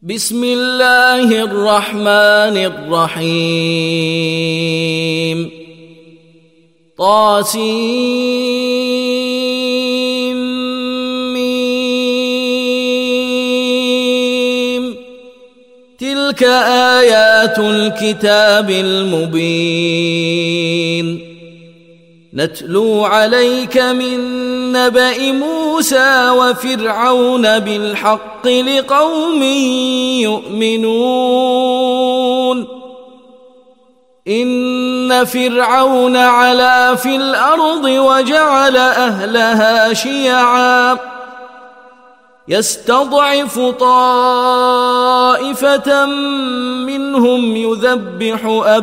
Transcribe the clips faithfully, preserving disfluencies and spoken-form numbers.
بسم الله الرحمن الرحيم طاسيم ميم تلك آيات الكتاب المبين نتلو عليك من نبأ موسى وفرعون بالحق لقوم يؤمنون إن فرعون علا في الأرض وجعل أهلها شيعا يستضعف طائفة منهم يذبح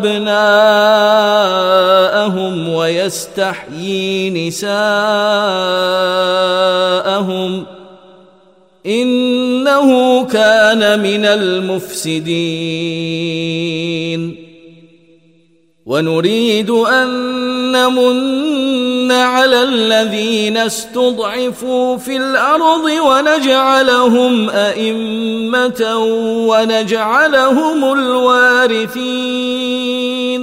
أبناءهم ويستحيي نساءهم إنه كان من المفسدين ونريد أن نمن على الذين استضعفوا في الأرض ونجعلهم أئمة ونجعلهم الوارثين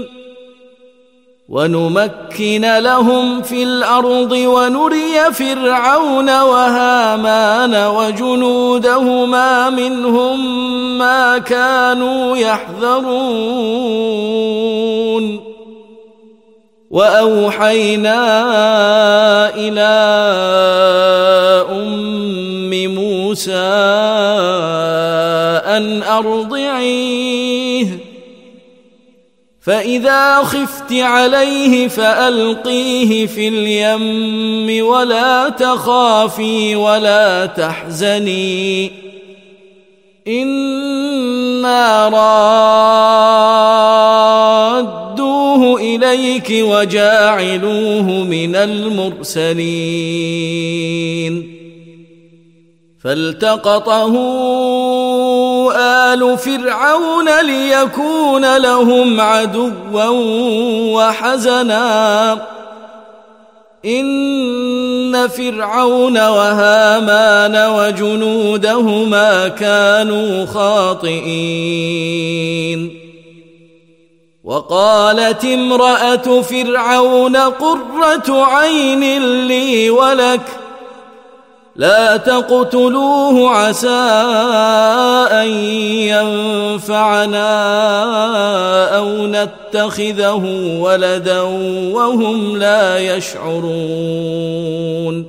ونمكن لهم في الأرض ونري فرعون وهامان وجنودهما منهم ما كانوا يحذرون وأوحينا إلى أم موسى أن أرضعيه فإذا خفت عليه فألقيه في اليم ولا تخافي ولا تحزني إنا رادوه إليك وجاعلوه من المرسلين فالتقطه آل فرعون ليكون لهم عدوا وحزنا إن فرعون وهامان وجنودهما كانوا خاطئين وقالت امرأة فرعون قرة عين لي ولك لا تقتلوه عسى أن ينفعنا أو نتخذه ولدا وهم لا يشعرون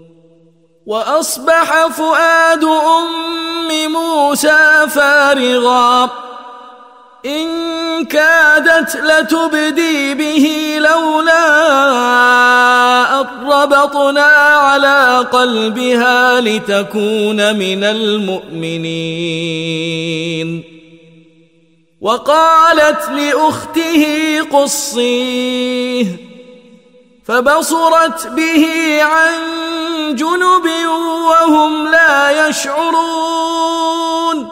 وأصبح فؤاد أم موسى فارغا إن كادت لتبدي به لولا أن ربطنا على قلبها لتكون من المؤمنين وقالت لأخته قصيه فبصرت به عن جنب وهم لا يشعرون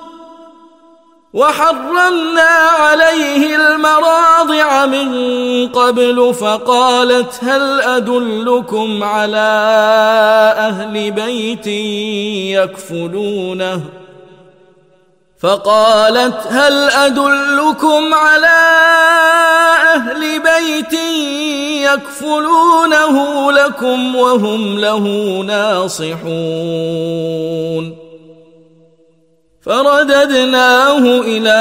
وحرمنا عليه المراضع من قبل فقالت هل أدلكم على أهل بيت يكفلونه فقالت هل أدلكم على أهل بيت يكفلونه لكم وهم له ناصحون فرددناه إلى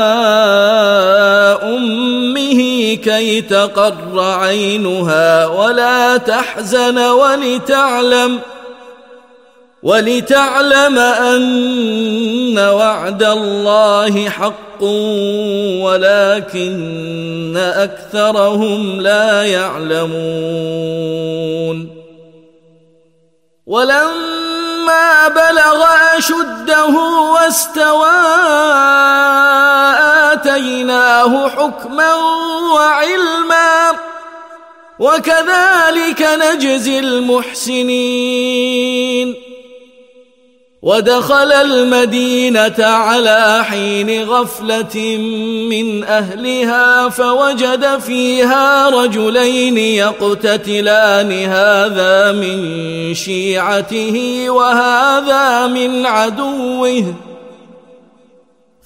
أمه كي تقر عينها ولا تحزن ولتعلم ولتعلم أن وعد الله حق ولكن أكثرهم لا يعلمون ولما بلغ أشده واستوى آتيناه حكما وعلما وكذلك نجزي المحسنين ودخل المدينة على حين غفلة من أهلها فوجد فيها رجلين يقتتلان هذا من شيعته وهذا من عدوه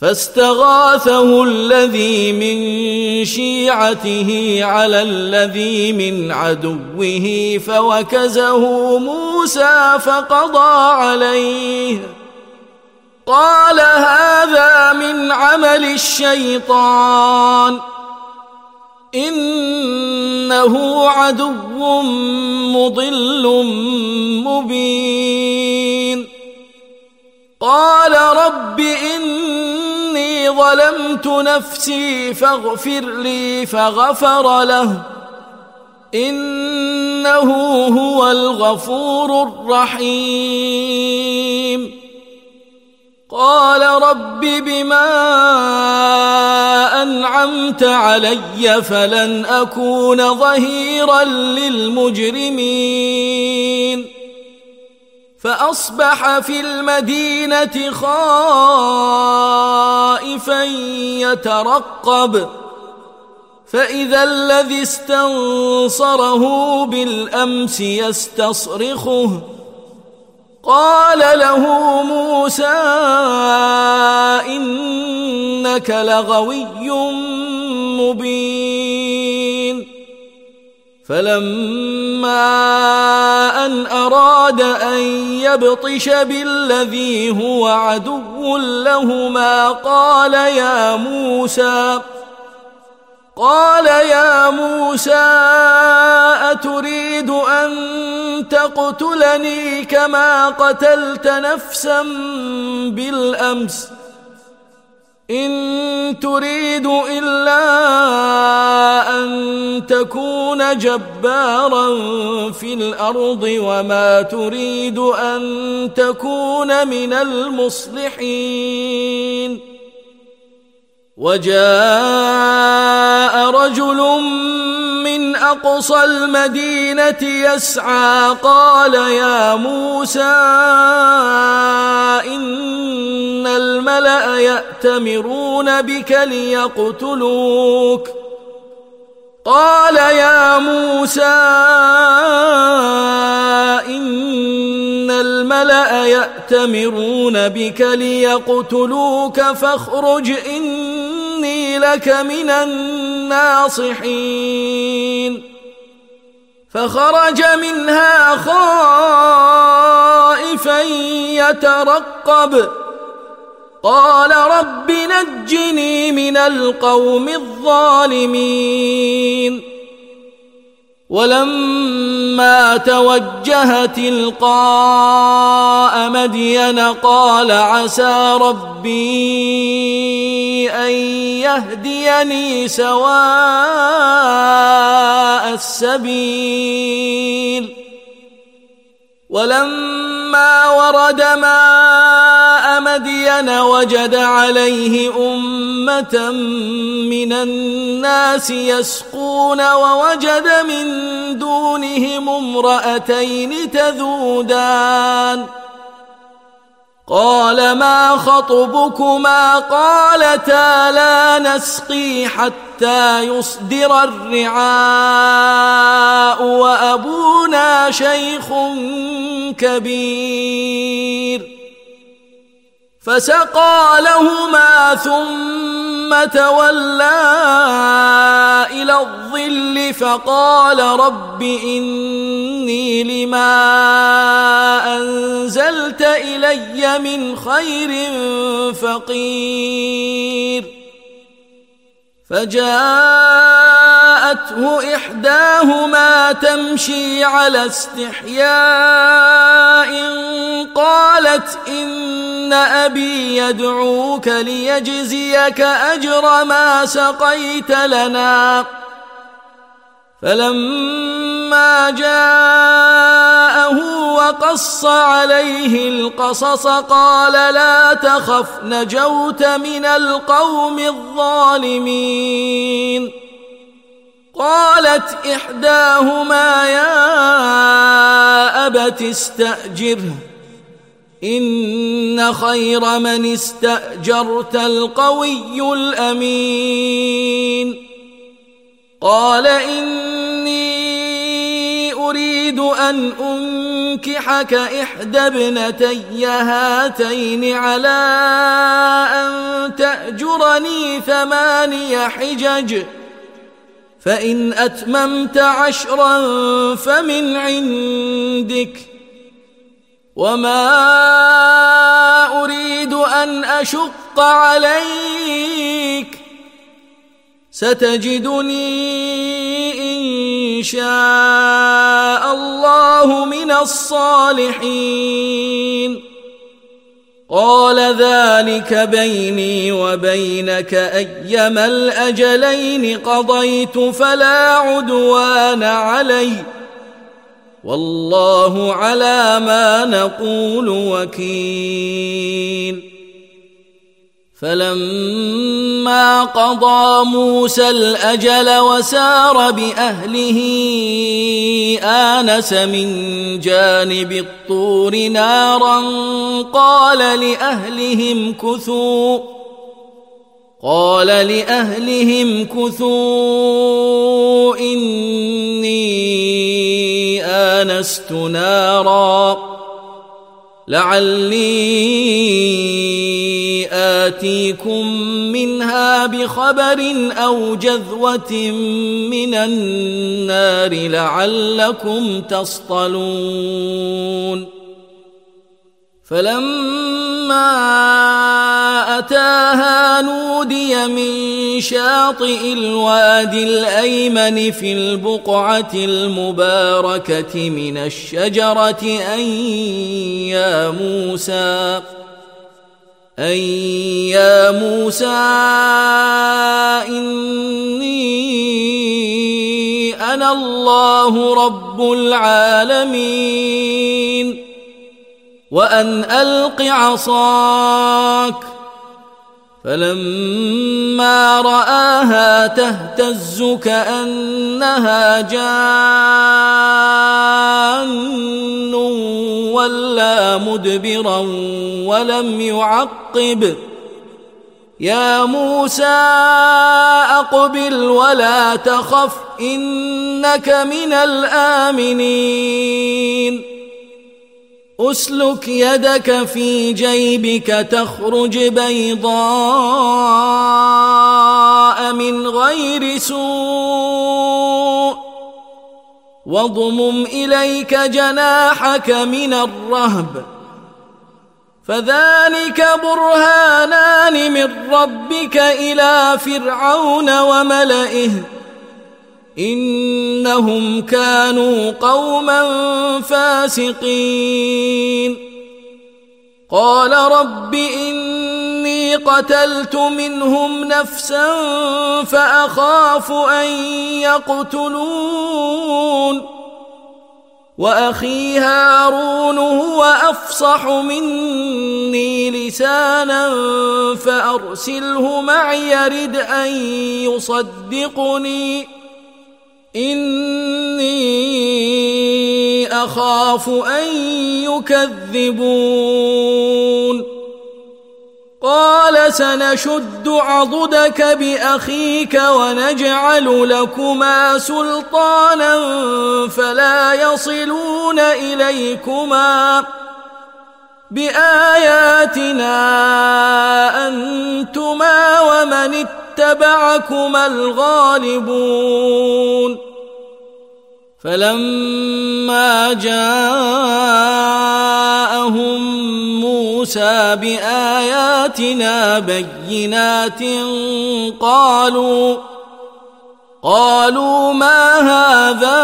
فاستغاثه الذي من شيعته على الذي من عدوه فوكزه موسى فقضى عليه قال هذا من عمل الشيطان إنه عدو مضل مبين قال رب إني ظلمت نفسي فاغفر لي فغفر له إنه هو الغفور الرحيم قال رب بما أنعمت علي فلن أكون ظهيرا للمجرمين فأصبح في المدينة خائفا يترقب فإذا الذي استنصره بالأمس يستصرخه قال له موسى إنك لغوي مبين فلما أن أراد أن يبطش بالذي هو عدو لهما قال يا موسى قال يا موسى أتريد أن تقتلني كما قتلت نفسا بالأمس إن تريد إلا أن تكون جبارا في الأرض وما تريد أن تكون من المصلحين وجاء رجل من أقصى المدينة يسعى قال يا موسى إن الملأ يأتمرون بك ليقتلوك قال يا موسى إن الملأ يأتمرون بك ليقتلوك فاخرج إني لك من الناصحين فخرج منها خائفا يترقب قال رب نجني من القوم الظالمين ولما توجه تلقاء مدين قال عسى ربي أن يهديني سواء السبيل ولما ورد ماء مدين وجد عليه أمة من الناس يسقون ووجد من دونهم امرأتين تذودان قال ما خطبكما قالتا لا نسقي حتى يصدر الرعاء وأبونا شيخ كبير فسقى لهما ثم تولى إلى الظل فقال رب إني لما أنزلت إلي من خير فقير فجاءته إحداهما تمشي على استحياء قالت إن أبي يدعوك ليجزيك أجر ما سقيت لنا فلما جاءه وقص عليه القصص قال لا تخف نجوت من القوم الظالمين قالت إحداهما يا أبت استأجره إن خير من استأجرت القوي الأمين قال إني أريد أن أنكحك إحدى ابنتي هاتين على أن تأجرني ثماني حجج فإن أتممت عشرا فمن عندك وما أريد أن أشق عليك ستجدني إن شاء الله من الصالحين قال ذلك بيني وبينك أيما الأجلين قضيت فلا عدوان علي والله على ما نقول وكيل فلما قضى موسى الأجل وسار بأهله آنس من جانب الطور نارا قال لأهلهم كثوا قال لأهلهم كثوا إني آنست نارا لعلي آتيكم منها بخبر أو جذوة من النار لعلكم تصطلون فلما أتاها نودي من شاطئ الوادي الأيمن في البقعة المباركة من الشجرة أن يا موسى أن يا موسى إني أنا الله رب العالمين وأن ألق عصاك فلما رآها تهتز كأنها جان ولا مدبرا ولم يعقب يا موسى أقبل ولا تخف إنك من الآمنين أسلك يدك في جيبك تخرج بيضاء من غير سوء واضمم إليك جناحك من الرهب فذلك برهانان من ربك إلى فرعون وملئه إنهم كانوا قوما فاسقين قال رب إني قتلت منهم نفسا فأخاف أن يقتلون وأخي هارون هو أفصح مني لسانا فأرسله معي يرد أن يصدقني إني أخاف أن يكذبون قال سنشد عضدك بأخيك ونجعل لكما سلطانا فلا يصلون إليكما بآياتنا أنتما ومن اتبعكما الغالبون فلما جاءهم موسى بآياتنا بينات قالوا قالوا ما هذا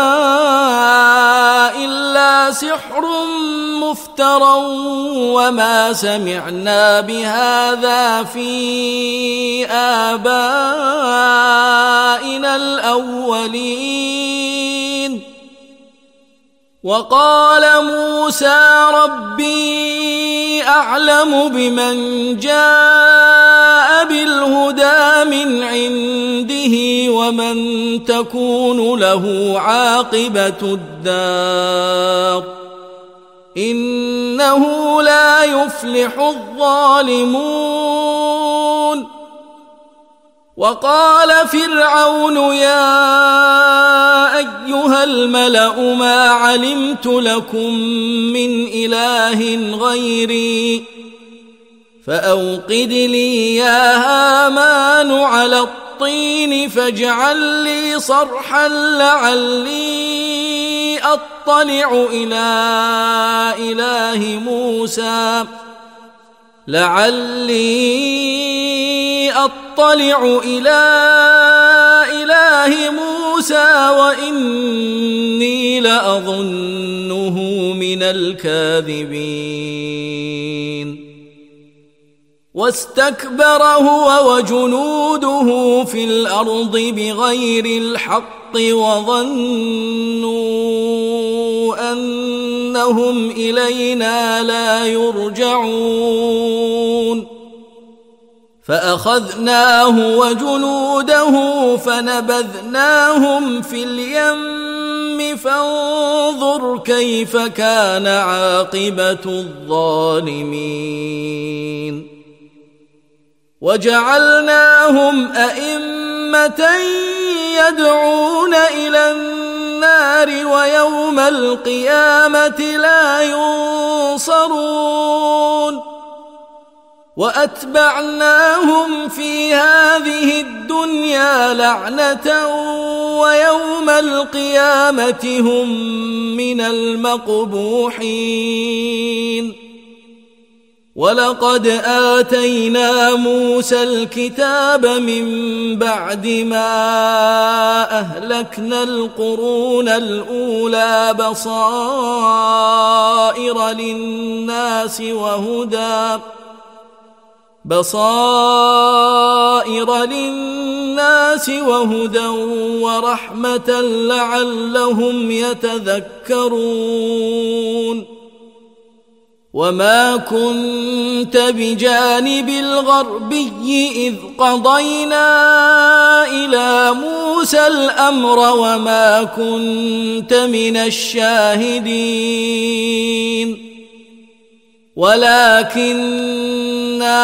إلا سحر مفترى وما سمعنا بهذا في آبائنا الأولين وقال موسى ربي أعلم بمن جاء بالهدى من عنده ومن تكون له عاقبة الدار إنه لا يفلح الظالمون وقال فرعون يا أيها الملأ ما علمت لكم من إله غيري فأوقد لي يا هامان على الطين فاجعل لي صرحا لعلي أطلع إلى إله موسى لعلي أطلع إلى إله موسى وإني لأظنه من الكاذبين واستكبر هو وجنوده في الأرض بغير الحق وظنوا أنهم إلينا لا يرجعون فأخذناه وجنوده فنبذناهم في اليم فانظر كيف كان عاقبة الظالمين وجعلناهم أئمة يدعون إلى النار ويوم القيامة لا ينصرون وأتبعناهم في هذه الدنيا لعنة ويوم القيامة هم من المقبوحين ولقد آتينا موسى الكتاب من بعد ما أهلكنا القرون الأولى بصائر للناس وهدى بصائر للناس وهدى ورحمة لعلهم يتذكرون وما كنت بجانب الغربي إذ قضينا إلى موسى الأمر وما كنت من الشاهدين ولكننا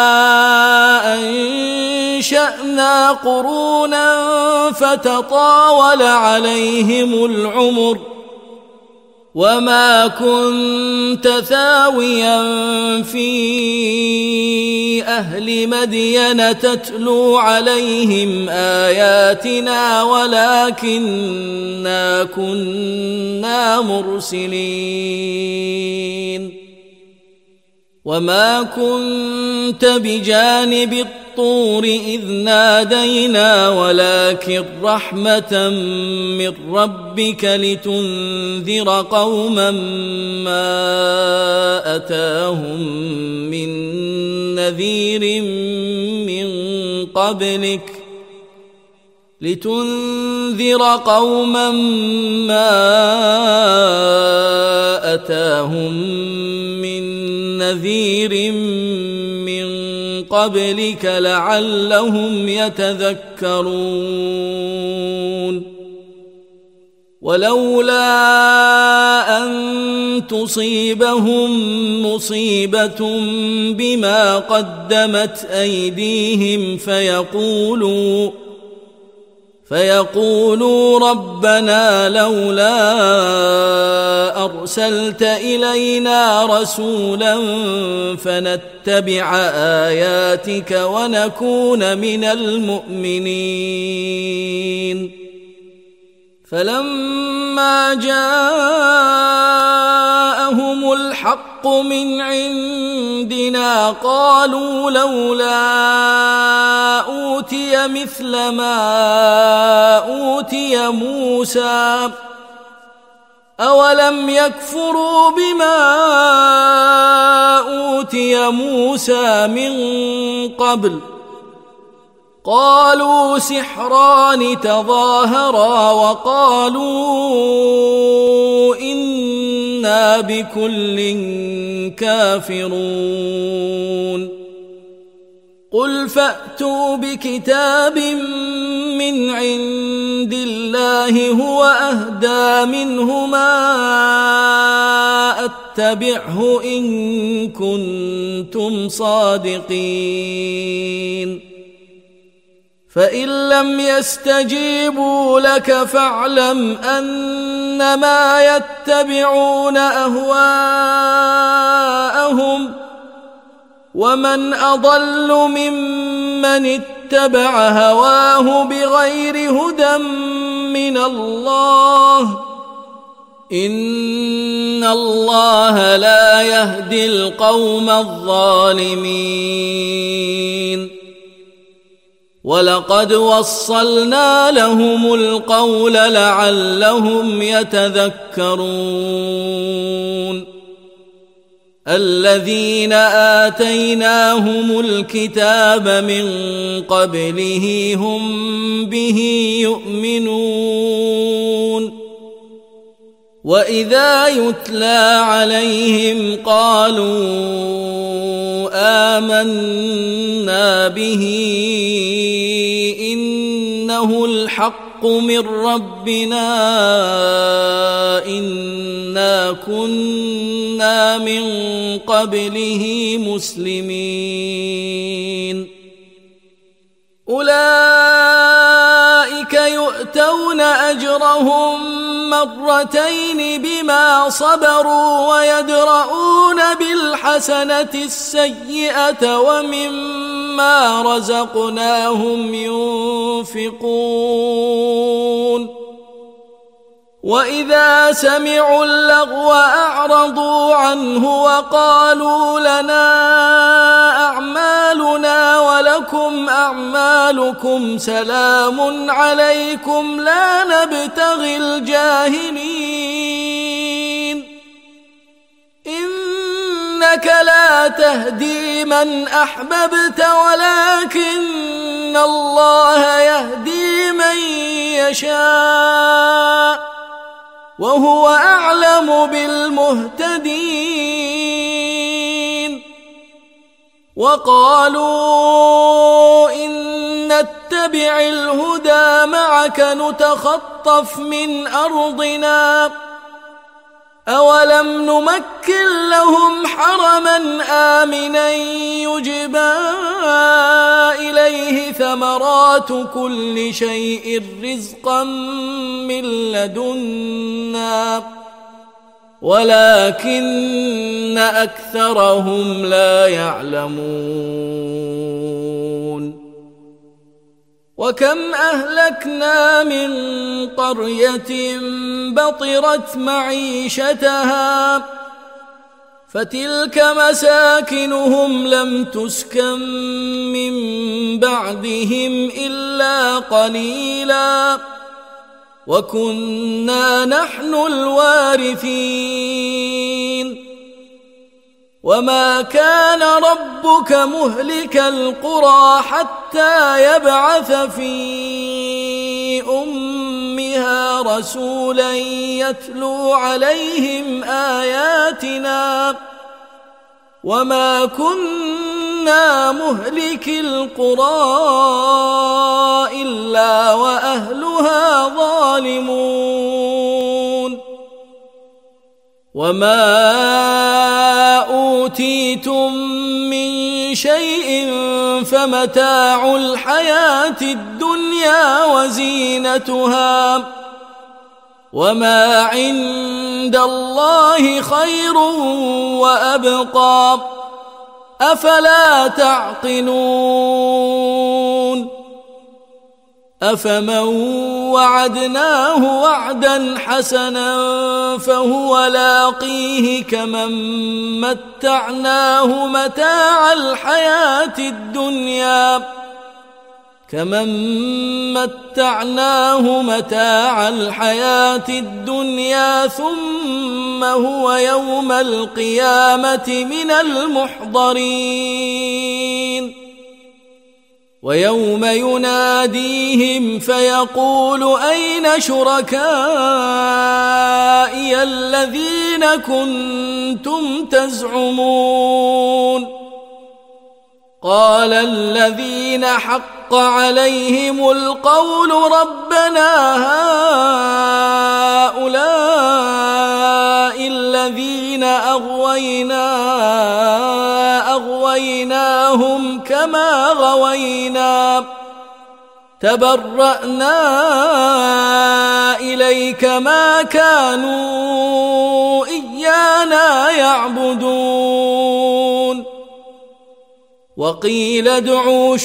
أنشأنا قرونا فتطاول عليهم العمر وما كنت ثاويا في أهل مدين تتلو عليهم آياتنا ولكننا كنا مرسلين وما كنت بجانب الطور إذ نادينا ولكن رحمة من ربك لتنذر قوما ما أتاهم من نذير من قبلك لتنذر قوما ما أتاهم من نذير من قبلك لعلهم يتذكرون ولولا أن تصيبهم مصيبة بما قدمت أيديهم فيقولوا فيقولوا ربنا لولا أرسلت إلينا رسولا فنتبع آياتك ونكون من المؤمنين فلما جاءهم الحق من عندنا قالوا لولا أوتي مثل ما أوتي موسى أولم يكفروا بما أوتي موسى من قبل قالوا سحران تظاهرا وقالوا إنا بكل كافرون قل فأتوا بكتاب من عند الله هو أهدى منهما أتبعه إن كنتم صادقين فإن لم يستجيبوا لك فاعلم أنما يتبعون أهواءهم ومن أضل ممن اتبع هواه بغير هدى من الله إن الله لا يهدي القوم الظالمين ولقد وصلنا لهم القول لعلهم يتذكرون الذين آتيناهم الكتاب من قبله هم به يؤمنون وإذا يتلى عليهم قالوا آمنا به إنه الحق من ربنا إنا كنا من قبله مسلمين أولئك يؤتون أجرهم مرتين بما صبروا ويدرؤون بالحسنة السيئة ومما رزقناهم ينفقون وإذا سمعوا اللغو أعرضوا عنه وقالوا لنا أعمالنا ولكم أعمالكم سلام عليكم لا نبتغي الجاهلين إنك لا تهدي من أحببت ولكن الله يهدي من يشاء وهو أعلم بالمهتدين وقالوا إن نتبع الهدى معك نتخطف من أرضنا أولم نمكن لهم حرما آمنا يجبى إليه ثمرات كل شيء رزقا من لدنا ولكن أكثرهم لا يعلمون وكم أهلكنا من قرية بطرت معيشتها فتلك مساكنهم لم تسكن من بعدهم إلا قليلا وكنا نحن الوارثين وما كان ربك مهلك القرى حتى يبعث في أمها رسولا يتلو عليهم آياتنا وما كنا مهلك القرى إلا وأهلها ظالمون وما أوتيتم من شيء فمتاع الحياة الدنيا وزينتها وما عند الله خير وأبقى أفلا تعقلون أفمن وعدناه وعدا حسنا فهو لاقيه كمن متعناه متاع الحياة الدنيا كمن متعناه متاع الحياة الدنيا ثم هو يوم القيامة من المحضرين ويوم يناديهم فيقول أين شركائي الذين كنتم تزعمون قال الذين حق عليهم القول ربنا هؤلاء الذين أغوينا أغويناهم كما غوينا تبرأنا إليك ما كانوا إيانا يعبدون وقيل ادعوا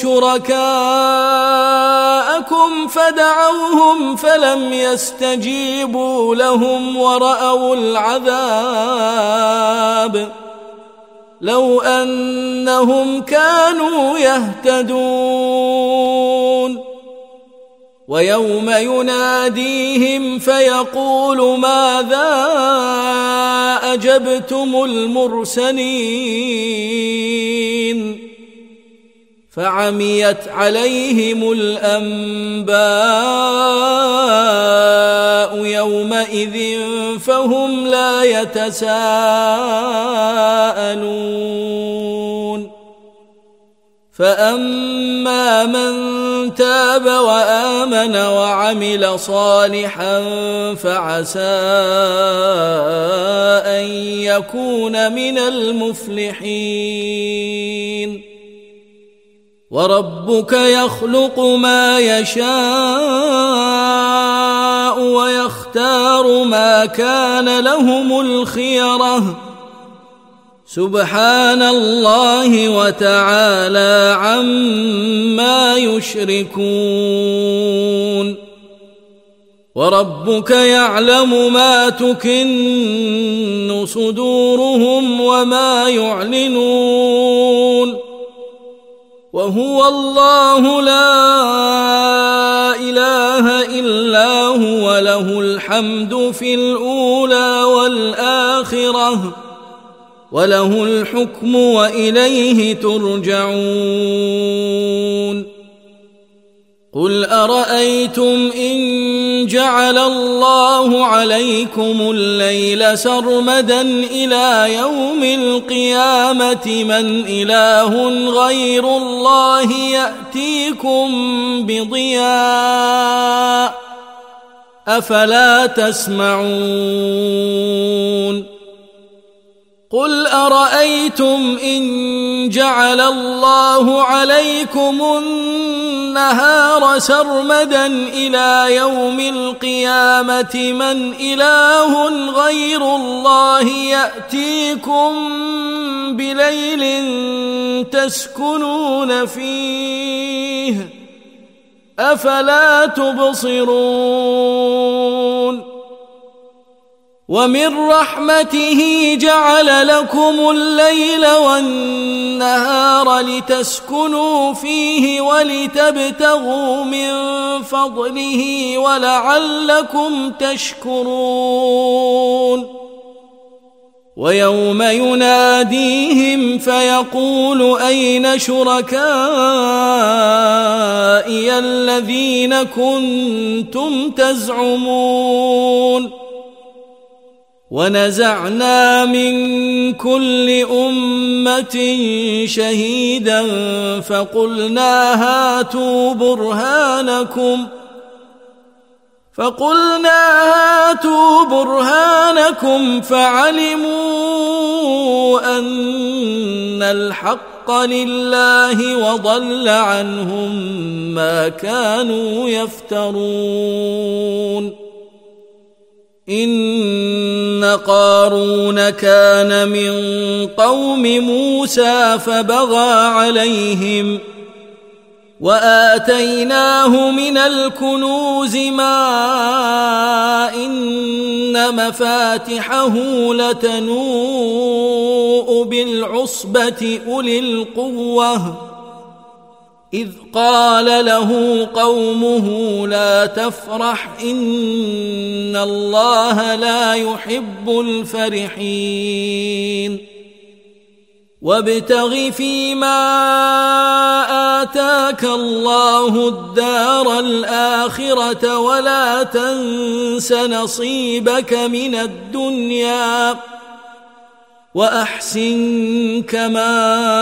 شركاءكم فدعوهم فلم يستجيبوا لهم ورأوا العذاب لو أنهم كانوا يهتدون ويوم يناديهم فيقول ماذا أجبتم المرسلين فعميت عليهم الأنباء يومئذ فهم لا يتساءلون فأما من تاب وآمن وعمل صالحا فعسى أن يكون من المفلحين وربك يخلق ما يشاء ويختار ما كان لهم الخيرة سبحان الله وتعالى عما يشركون وربك يعلم ما تكن صدورهم وما يعلنون وهو الله لا إله إلا هو له الحمد في الأولى والآخرة وله الحكم وإليه ترجعون قل أرأيتم إن جعل الله عليكم الليل سرمدا إلى يوم القيامة من إله غير الله يأتيكم بضياء أفلا تسمعون قل أرأيتم إن جعل الله عليكم النهار سرمدا إلى يوم القيامة من إله غير الله يأتيكم بليل تسكنون فيه أفلا تبصرون ومن رحمته جعل لكم الليل والنهار لتسكنوا فيه ولتبتغوا من فضله ولعلكم تشكرون ويوم يناديهم فيقول أين شركائي الذين كنتم تزعمون ونزعنا من كل أمة شهيدا فقلنا هاتوا برهانكم فقلنا هاتوا برهانكم فعلموا أن الحق لله وضل عنهم ما كانوا يفترون إن قارون كان من قوم موسى فبغى عليهم وآتيناه من الكنوز ما إن مفاتحه لتنوء بالعصبة أولي القوة إذ قال له قومه لا تفرح إن الله لا يحب الفرحين وابتغ فيما آتاك الله الدار الآخرة ولا تنس نصيبك من الدنيا وأحسن كما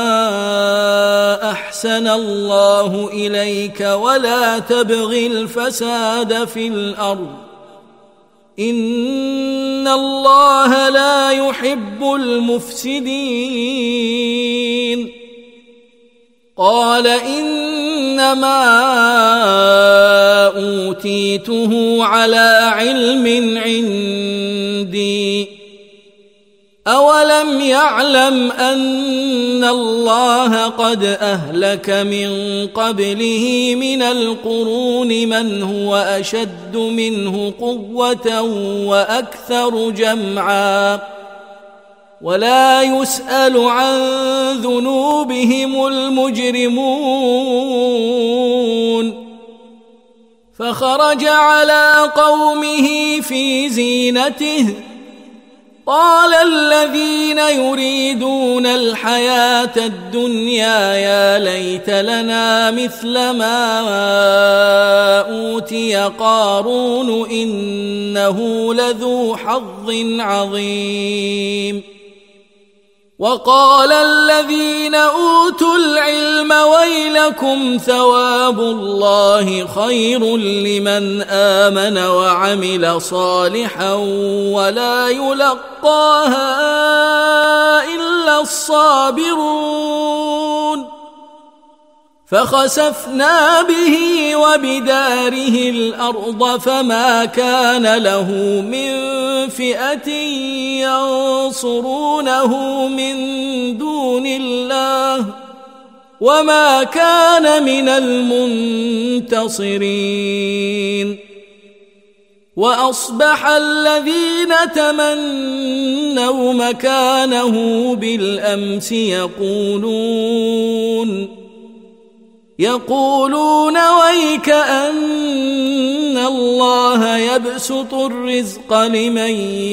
أحسن الله إليك ولا تبغ الفساد في الأرض إن الله لا يحب المفسدين قال إنما أوتيته على علم عندي أولم يعلم أن الله قد أهلك من قبله من القرون من هو أشد منه قوة وأكثر جمعا ولا يسأل عن ذنوبهم المجرمون فخرج على قومه في زينته قال الذين يريدون الحياة الدنيا يا ليت لنا مثل ما أوتي قارون إنه لذو حظ عظيم وقال الذين أوتوا العلم ويلكم ثواب الله خير لمن آمن وعمل صالحا ولا يلقاها إلا الصابرون فخسفنا به وبداره الأرض فما كان له من فئة ينصرونه من دون الله وما كان من المنتصرين وأصبح الذين تمنوا مكانه بالأمس يقولون يقولون ويك أن الله يبسط الرزق لمن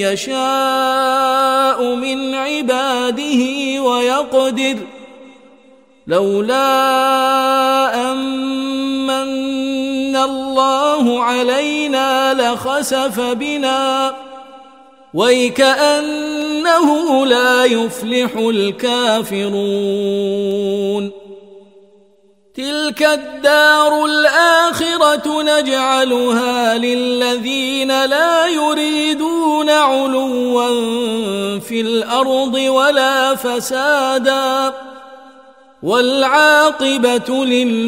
يشاء من عباده ويقدر لولا أمن الله علينا لخسف بنا ويك أنه لا يفلح الكافرون تلك الدار الآخرة نجعلها للذين لا يريدون علوا في الأرض ولا فسادا والعاقبة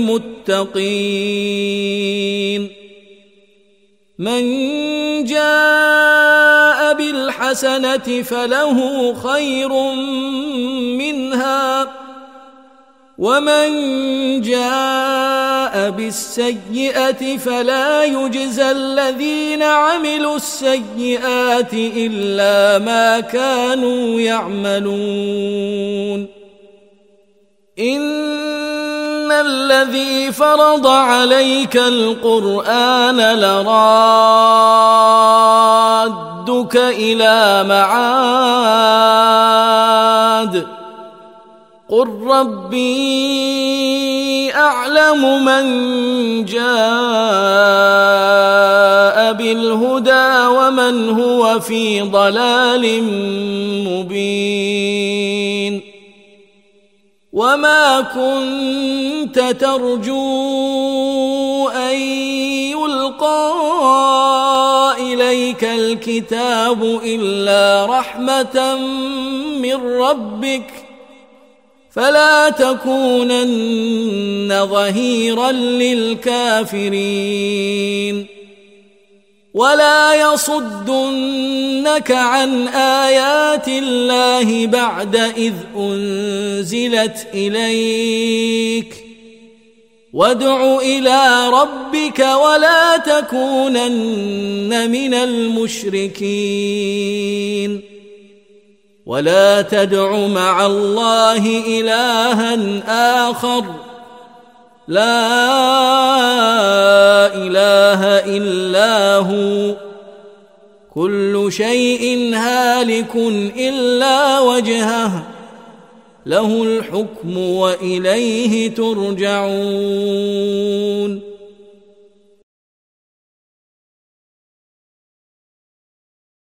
للمتقين من جاء بالحسنة فله خير منها ومن جاء بالسيئة فلا يجزى الذين عملوا السيئات إلا ما كانوا يعملون إن الذي فرض عليك القرآن لرادك إلى معاد قل ربي أعلم من جاء بالهدى ومن هو في ضلال مبين وما كنت ترجو أن يلقى إليك الكتاب إلا رحمة من ربك فلا تكونن ظهيرا للكافرين ولا يصدنك عن آيات الله بعد إذ أنزلت إليك وادع إلى ربك ولا تكونن من المشركين ولا تدع مع الله إلها آخر لا إله إلا هو كل شيء هالك إلا وجهه له الحكم وإليه ترجعون